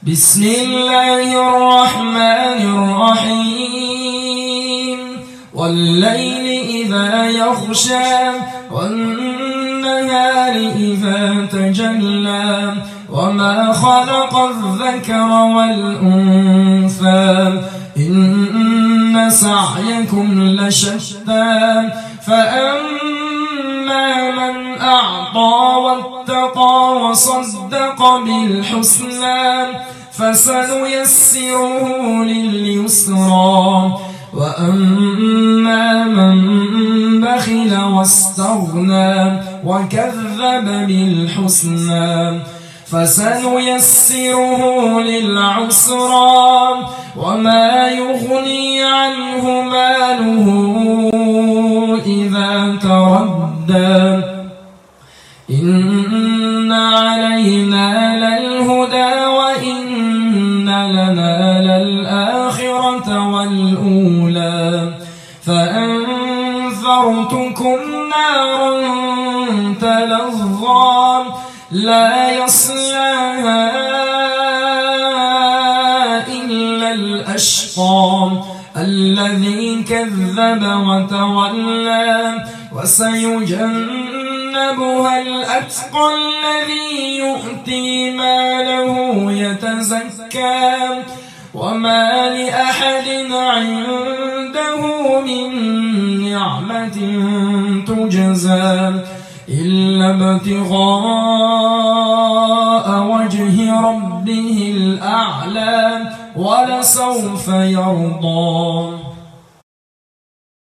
بسم الله الرحمن الرحيم والليل إذا يغشى والنهار إذا تجلى وما خلق الذكر والأنثى إن سعيكم لشتى فأما من أعطى واتقى وصدق بالحسنى فسنيسره لليسرى وأما من بخل واستغنى وكذب بالحسنى فسنيسره للعسرى وما يغني عنه ماله إذا تردى إن علينا للهدى وإن لنا للآخرة والأولى فأنذرتكم نارا تلظى لا يصلاها إلا الأشقى الذي كذب وتولى وسيجنبها الأتقى الذي يؤتي ماله يتزكى وما لأحد عنده من نعمة تجزى إلا ابتغاء وجه ربه الأعلى ولسوف يرضى.